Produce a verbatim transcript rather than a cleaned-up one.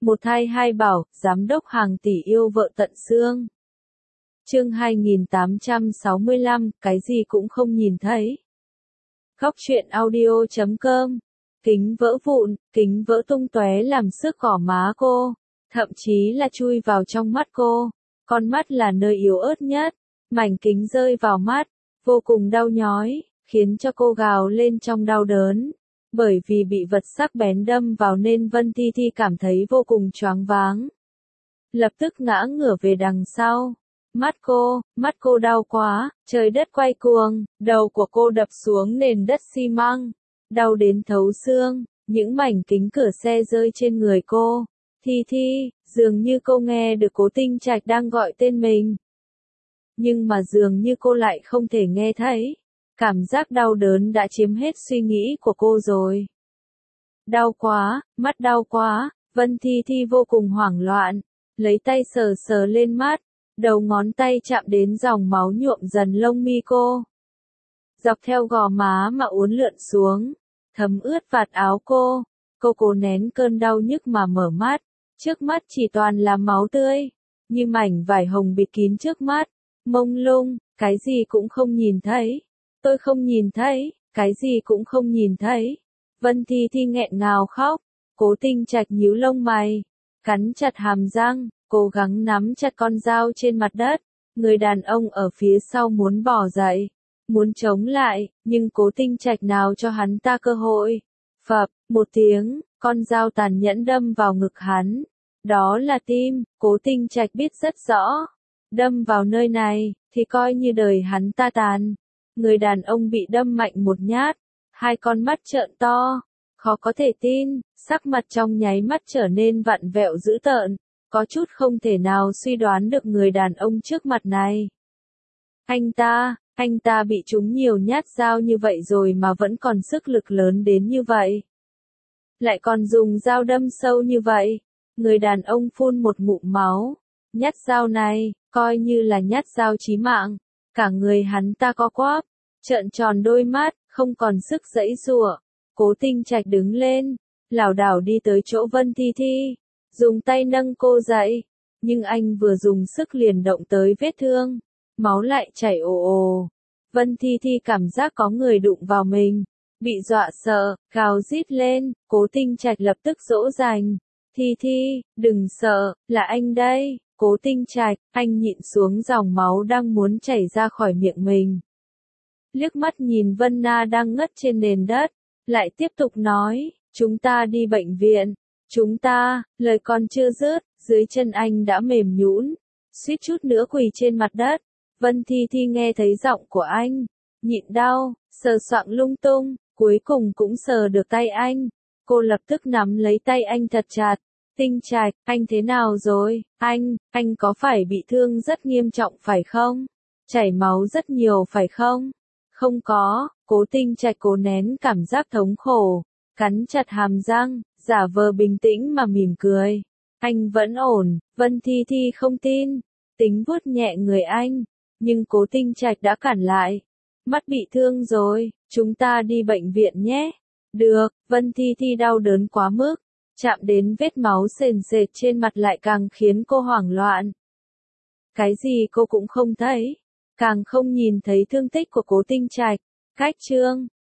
Một thai hai bảo, giám đốc hàng tỷ yêu vợ tận xương. Chương hai nghìn tám trăm sáu mươi lăm, cái gì cũng không nhìn thấy. Góc truyện audio chấm com. Kính vỡ vụn, kính vỡ tung tóe làm xước gò má cô, thậm chí là chui vào trong mắt cô. Con mắt là nơi yếu ớt nhất, mảnh kính rơi vào mắt, vô cùng đau nhói, khiến cho cô gào lên trong đau đớn. Bởi vì bị vật sắc bén đâm vào nên Vân Thi Thi cảm thấy vô cùng choáng váng. Lập tức ngã ngửa về đằng sau. Mắt cô, mắt cô đau quá, trời đất quay cuồng, đầu của cô đập xuống nền đất xi măng, đau đến thấu xương, những mảnh kính cửa xe rơi trên người cô. Thi Thi, dường như cô nghe được Cố Tinh Trạch đang gọi tên mình. Nhưng mà dường như cô lại không thể nghe thấy. Cảm giác đau đớn đã chiếm hết suy nghĩ của cô rồi. Đau quá, mắt đau quá, Vân Thi Thi vô cùng hoảng loạn, lấy tay sờ sờ lên mắt, đầu ngón tay chạm đến dòng máu nhuộm dần lông mi cô. Dọc theo gò má mà uốn lượn xuống, thấm ướt vạt áo cô, cô cố nén cơn đau nhức mà mở mắt, trước mắt chỉ toàn là máu tươi, như mảnh vải hồng bịt kín trước mắt, mông lung, cái gì cũng không nhìn thấy. Tôi không nhìn thấy, cái gì cũng không nhìn thấy. Vân Thi Thi nghẹn ngào khóc, Cố Tinh Trạch nhíu lông mày, cắn chặt hàm răng, cố gắng nắm chặt con dao trên mặt đất. Người đàn ông ở phía sau muốn bỏ dậy, muốn chống lại, nhưng Cố Tinh Trạch nào cho hắn ta cơ hội. Phập, một tiếng, con dao tàn nhẫn đâm vào ngực hắn. Đó là tim, Cố Tinh Trạch biết rất rõ. Đâm vào nơi này, thì coi như đời hắn ta tàn. Người đàn ông bị đâm mạnh một nhát, hai con mắt trợn to, khó có thể tin, sắc mặt trong nháy mắt trở nên vặn vẹo dữ tợn, có chút không thể nào suy đoán được người đàn ông trước mặt này. Anh ta, anh ta bị trúng nhiều nhát dao như vậy rồi mà vẫn còn sức lực lớn đến như vậy. Lại còn dùng dao đâm sâu như vậy, người đàn ông phun một ngụm máu, nhát dao này, coi như là nhát dao chí mạng. Cả người hắn ta co quắp, trợn tròn đôi mắt, không còn sức giãy giụa. Cố Tinh Trạch đứng lên, lảo đảo đi tới chỗ Vân Thi Thi, dùng tay nâng cô dậy, nhưng anh vừa dùng sức liền động tới vết thương, máu lại chảy ồ ồ. Vân Thi Thi cảm giác có người đụng vào mình, bị dọa sợ, gào rít lên. Cố Tinh Trạch lập tức dỗ dành, Thi Thi, đừng sợ, là anh đây. Cố Tinh Trạch, anh nhịn xuống dòng máu đang muốn chảy ra khỏi miệng mình. Liếc mắt nhìn Vân Na đang ngất trên nền đất, lại tiếp tục nói, chúng ta đi bệnh viện, chúng ta, lời còn chưa dứt, dưới chân anh đã mềm nhũn, suýt chút nữa quỳ trên mặt đất. Vân Thi Thi nghe thấy giọng của anh, nhịn đau, sờ soạng lung tung, cuối cùng cũng sờ được tay anh. Cô lập tức nắm lấy tay anh thật chặt. Tinh Trạch, anh thế nào rồi? Anh, anh có phải bị thương rất nghiêm trọng phải không? Chảy máu rất nhiều phải không? Không có. Cố Tinh Trạch cố nén cảm giác thống khổ, cắn chặt hàm răng, giả vờ bình tĩnh mà mỉm cười. Anh vẫn ổn. Vân Thi Thi không tin, tính vuốt nhẹ người anh, nhưng Cố Tinh Trạch đã cản lại. Mắt bị thương rồi, chúng ta đi bệnh viện nhé. Được. Vân Thi Thi đau đớn quá mức, chạm đến vết máu sền sệt trên mặt lại càng khiến cô hoảng loạn. Cái gì cô cũng không thấy, càng không nhìn thấy thương tích của Cố Tinh Trạch. Cách chương